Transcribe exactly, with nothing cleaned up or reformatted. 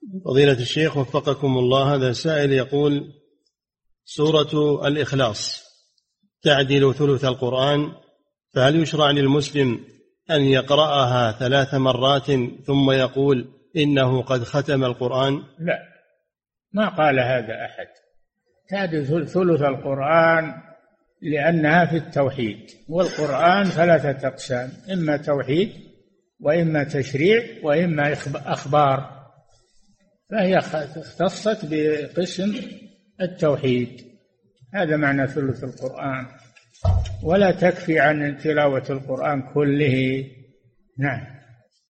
فضيلة الشيخ وفقكم الله، هذا سائل يقول: سورة الإخلاص تعدل ثلث القرآن، فهل يشرع للمسلم أن يقرأها ثلاث مرات ثم يقول إنه قد ختم القرآن؟ لا، ما قال هذا أحد. تعدل ثلث القرآن لأنها في التوحيد، والقرآن ثلاثة أقسام: إما توحيد وإما تشريع وإما أخبار، فهي اختصت بقسم التوحيد. هذا معنى ثلث القرآن، ولا تكفي عن تلاوة القرآن كله. نعم.